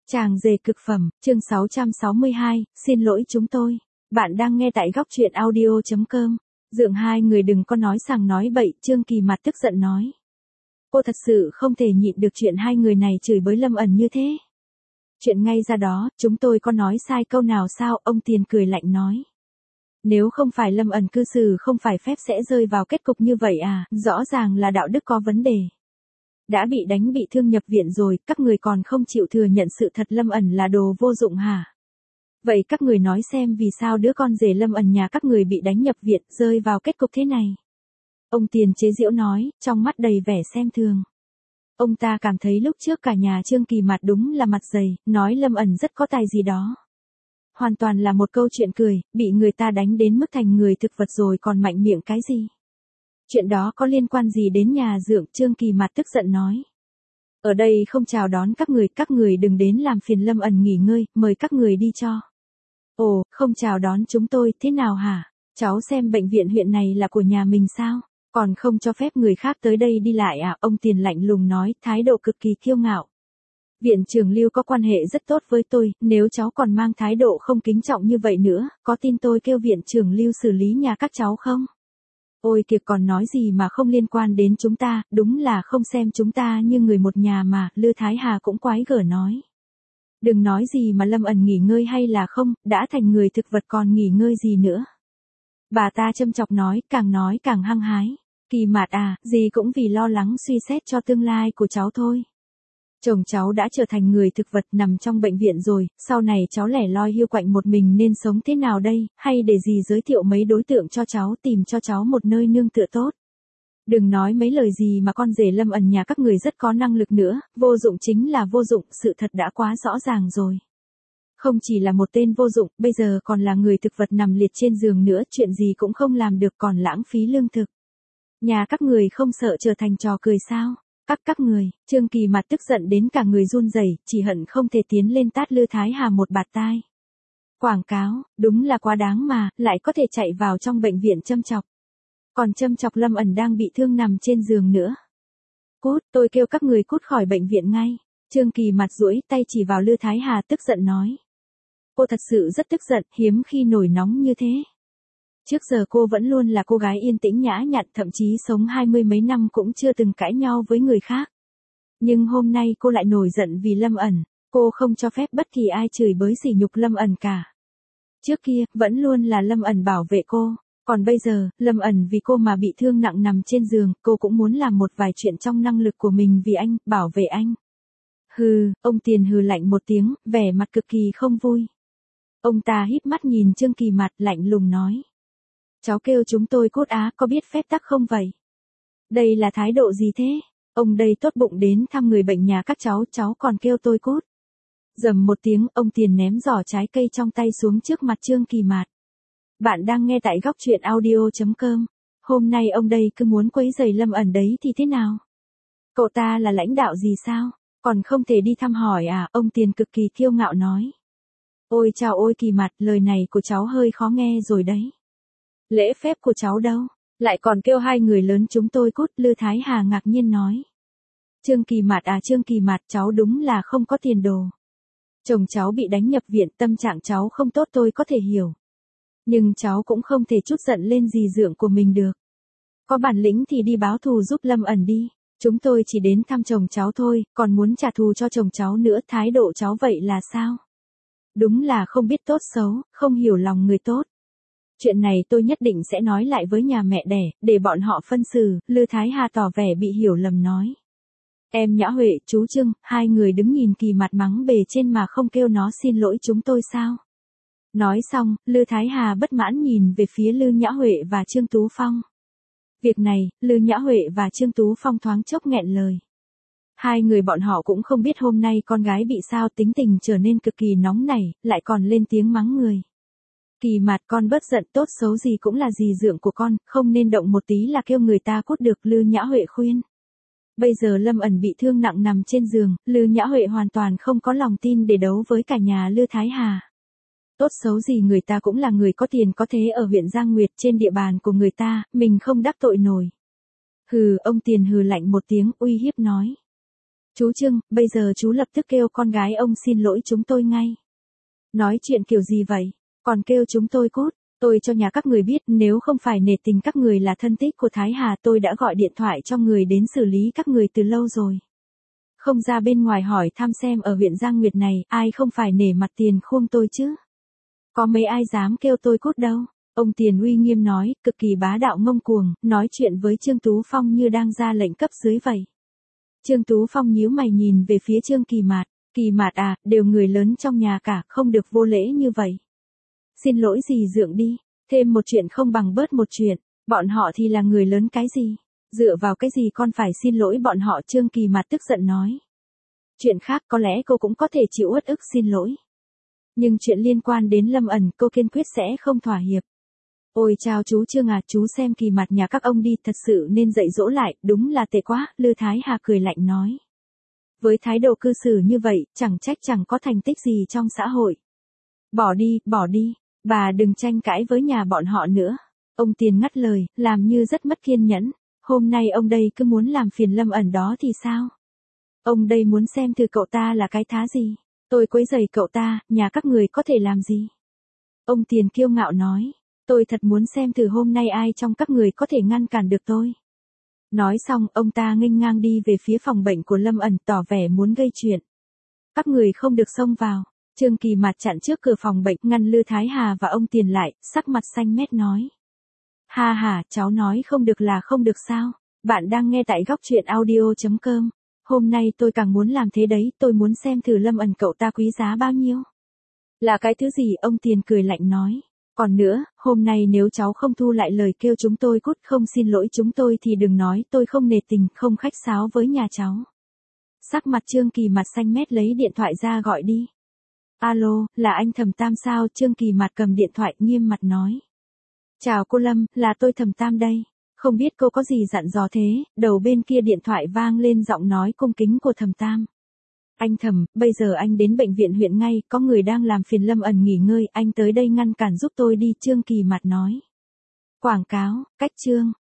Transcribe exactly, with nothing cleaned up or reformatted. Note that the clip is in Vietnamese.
Chàng rể cực phẩm, chương sáu trăm sáu mươi hai, xin lỗi chúng tôi. Bạn đang nghe tại góc truyện audio chấm com. Dượng hai người đừng có nói sằng nói bậy, Trương Kỳ mặt tức giận nói. Cô thật sự không thể nhịn được chuyện hai người này chửi bới Lâm ẩn như thế. Chuyện ngay ra đó, chúng tôi có nói sai câu nào sao? Ông Tiền cười lạnh nói. Nếu không phải Lâm ẩn cư xử không phải phép sẽ rơi vào kết cục như vậy à, rõ ràng là đạo đức có vấn đề. Đã bị đánh bị thương nhập viện rồi, các người còn không chịu thừa nhận sự thật Lâm ẩn là đồ vô dụng hả? Vậy các người nói xem vì sao đứa con rể Lâm ẩn nhà các người bị đánh nhập viện, rơi vào kết cục thế này? Ông Tiền chế giễu nói, trong mắt đầy vẻ xem thường. Ông ta cảm thấy lúc trước cả nhà Trương Kỳ mặt đúng là mặt dày, nói Lâm ẩn rất có tài gì đó. Hoàn toàn là một câu chuyện cười, bị người ta đánh đến mức thành người thực vật rồi còn mạnh miệng cái gì? Chuyện đó có liên quan gì đến nhà dượng? Trương Kỳ mặt tức giận nói. Ở đây không chào đón các người, các người đừng đến làm phiền Lâm ẩn nghỉ ngơi, mời các người đi cho. Ồ, không chào đón chúng tôi, thế nào hả? Cháu xem bệnh viện huyện này là của nhà mình sao? Còn không cho phép người khác tới đây đi lại à? Ông Tiền lạnh lùng nói, thái độ cực kỳ kiêu ngạo. Viện trưởng Lưu có quan hệ rất tốt với tôi, nếu cháu còn mang thái độ không kính trọng như vậy nữa, có tin tôi kêu viện trưởng Lưu xử lý nhà các cháu không? Ôi kìa, còn nói gì mà không liên quan đến chúng ta, đúng là không xem chúng ta như người một nhà mà, Lư Thái Hà cũng quái gở nói. Đừng nói gì mà Lâm ẩn nghỉ ngơi hay là không, đã thành người thực vật còn nghỉ ngơi gì nữa. Bà ta châm chọc nói, càng nói càng hăng hái. Kỳ Mạt à, gì cũng vì lo lắng suy xét cho tương lai của cháu thôi. Chồng cháu đã trở thành người thực vật nằm trong bệnh viện rồi, sau này cháu lẻ loi hiu quạnh một mình nên sống thế nào đây, hay để gì giới thiệu mấy đối tượng cho cháu, tìm cho cháu một nơi nương tựa tốt. Đừng nói mấy lời gì mà con rể Lâm ẩn nhà các người rất có năng lực nữa, vô dụng chính là vô dụng, sự thật đã quá rõ ràng rồi. Không chỉ là một tên vô dụng, bây giờ còn là người thực vật nằm liệt trên giường nữa, chuyện gì cũng không làm được còn lãng phí lương thực. Nhà các người không sợ trở thành trò cười sao? Các các người, Trương Kỳ mặt tức giận đến cả người run rẩy, chỉ hận không thể tiến lên tát Lư Thái Hà một bạt tai. Quảng cáo, đúng là quá đáng mà, lại có thể chạy vào trong bệnh viện châm chọc. Còn châm chọc Lâm ẩn đang bị thương nằm trên giường nữa. Cút, tôi kêu các người cút khỏi bệnh viện ngay. Trương Kỳ mặt duỗi tay chỉ vào Lư Thái Hà tức giận nói. Cô thật sự rất tức giận, hiếm khi nổi nóng như thế. Trước giờ cô vẫn luôn là cô gái yên tĩnh nhã nhặn, thậm chí sống hai mươi mấy năm cũng chưa từng cãi nhau với người khác. Nhưng hôm nay cô lại nổi giận vì Lâm ẩn, cô không cho phép bất kỳ ai chửi bới sỉ nhục Lâm ẩn cả. Trước kia, vẫn luôn là Lâm ẩn bảo vệ cô, còn bây giờ, Lâm ẩn vì cô mà bị thương nặng nằm trên giường, cô cũng muốn làm một vài chuyện trong năng lực của mình vì anh, bảo vệ anh. Hừ, ông Tiền hừ lạnh một tiếng, vẻ mặt cực kỳ không vui. Ông ta híp mắt nhìn Trương Kỳ mặt lạnh lùng nói. Cháu kêu chúng tôi cút á, có biết phép tắc không vậy? Đây là thái độ gì thế? Ông đây tốt bụng đến thăm người bệnh nhà các cháu, cháu còn kêu tôi cút. Dầm một tiếng, ông Tiền ném giỏ trái cây trong tay xuống trước mặt Trương Kỳ Mạt. Bạn đang nghe tại góc truyện audio chấm com. Hôm nay ông đây cứ muốn quấy rầy Lâm ẩn đấy thì thế nào? Cậu ta là lãnh đạo gì sao? Còn không thể đi thăm hỏi à? Ông Tiền cực kỳ kiêu ngạo nói. Ôi chào ôi Kỳ Mạt, lời này của cháu hơi khó nghe rồi đấy. Lễ phép của cháu đâu? Lại còn kêu hai người lớn chúng tôi cút, Lư Thái Hà ngạc nhiên nói. Trương Kỳ Mạt à, Trương Kỳ Mạt, cháu đúng là không có tiền đồ. Chồng cháu bị đánh nhập viện, tâm trạng cháu không tốt tôi có thể hiểu. Nhưng cháu cũng không thể chút giận lên dì dượng của mình được. Có bản lĩnh thì đi báo thù giúp Lâm ẩn đi. Chúng tôi chỉ đến thăm chồng cháu thôi, còn muốn trả thù cho chồng cháu nữa, thái độ cháu vậy là sao? Đúng là không biết tốt xấu, không hiểu lòng người tốt. Chuyện này tôi nhất định sẽ nói lại với nhà mẹ đẻ, để bọn họ phân xử, Lư Thái Hà tỏ vẻ bị hiểu lầm nói. Em Nhã Huệ, chú Trương, hai người đứng nhìn Kỳ mặt mắng bề trên mà không kêu nó xin lỗi chúng tôi sao? Nói xong, Lư Thái Hà bất mãn nhìn về phía Lư Nhã Huệ và Trương Tú Phong. Việc này, Lư Nhã Huệ và Trương Tú Phong thoáng chốc nghẹn lời. Hai người bọn họ cũng không biết hôm nay con gái bị sao tính tình trở nên cực kỳ nóng nảy, lại còn lên tiếng mắng người. Kỳ Mạt, con bớt giận, tốt xấu gì cũng là dì dượng của con, không nên động một tí là kêu người ta cút được, Lư Nhã Huệ khuyên. Bây giờ Lâm ẩn bị thương nặng nằm trên giường, Lư Nhã Huệ hoàn toàn không có lòng tin để đấu với cả nhà Lư Thái Hà. Tốt xấu gì người ta cũng là người có tiền có thế ở huyện Giang Nguyệt, trên địa bàn của người ta, mình không đắc tội nổi. Hừ, ông Tiền hừ lạnh một tiếng, uy hiếp nói. Chú Trương, bây giờ chú lập tức kêu con gái ông xin lỗi chúng tôi ngay. Nói chuyện kiểu gì vậy? Còn kêu chúng tôi cút. Tôi cho nhà các người biết nếu không phải nể tình các người là thân tích của Thái Hà tôi đã gọi điện thoại cho người đến xử lý các người từ lâu rồi. Không ra bên ngoài hỏi thăm xem ở huyện Giang Nguyệt này ai không phải nể mặt Tiền Khuông tôi chứ. Có mấy ai dám kêu tôi cút đâu. Ông Tiền uy nghiêm nói, cực kỳ bá đạo ngông cuồng, nói chuyện với Trương Tú Phong như đang ra lệnh cấp dưới vậy. Trương Tú Phong nhíu mày nhìn về phía Trương Kỳ Mạt. Kỳ Mạt à, đều người lớn trong nhà cả, không được vô lễ như vậy. Xin lỗi gì dượng đi, thêm một chuyện không bằng bớt một chuyện, bọn họ thì là người lớn cái gì, dựa vào cái gì con phải xin lỗi bọn họ. Trương Kỳ Mạt tức giận nói. Chuyện khác có lẽ cô cũng có thể chịu uất ức xin lỗi. Nhưng chuyện liên quan đến Lâm ẩn cô kiên quyết sẽ không thỏa hiệp. Ôi chào chú Trương à, chú xem Kỳ Mạt nhà các ông đi thật sự nên dạy dỗ lại, đúng là tệ quá, Lư Thái Hà cười lạnh nói. Với thái độ cư xử như vậy, chẳng trách chẳng có thành tích gì trong xã hội. Bỏ đi, bỏ đi, bà đừng tranh cãi với nhà bọn họ nữa. Ông Tiền ngắt lời, làm như rất mất kiên nhẫn. Hôm nay ông đây cứ muốn làm phiền Lâm ẩn đó thì sao? Ông đây muốn xem thử cậu ta là cái thá gì. Tôi quấy rầy cậu ta, nhà các người có thể làm gì? Ông Tiền kiêu ngạo nói. Tôi thật muốn xem thử hôm nay ai trong các người có thể ngăn cản được tôi. Nói xong, ông ta nghênh ngang đi về phía phòng bệnh của Lâm ẩn tỏ vẻ muốn gây chuyện. Các người không được xông vào. Trương Kỳ Mạt chặn trước cửa phòng bệnh ngăn Lư Thái Hà và ông Tiền lại, sắc mặt xanh mét nói. Ha ha, cháu nói không được là không được sao. Bạn đang nghe tại góc truyện audio chấm com. Hôm nay tôi càng muốn làm thế đấy, tôi muốn xem thử Lâm ẩn cậu ta quý giá bao nhiêu. Là cái thứ gì? Ông Tiền cười lạnh nói. Còn nữa, hôm nay nếu cháu không thu lại lời kêu chúng tôi cút, không xin lỗi chúng tôi thì đừng nói tôi không nể tình, không khách sáo với nhà cháu. Sắc mặt Trương Kỳ Mạt xanh mét lấy điện thoại ra gọi đi. Alo, là anh Thẩm Tam sao? Trương Kỳ Mạt cầm điện thoại nghiêm mặt nói. Chào cô Lâm, là tôi Thẩm Tam đây. Không biết cô có gì dặn dò thế? Đầu bên kia điện thoại vang lên giọng nói cung kính của Thẩm Tam. Anh Thẩm, bây giờ anh đến bệnh viện huyện ngay, có người đang làm phiền Lâm ẩn nghỉ ngơi, anh tới đây ngăn cản giúp tôi đi. Trương Kỳ Mạt nói. Quảng cáo, cách chương.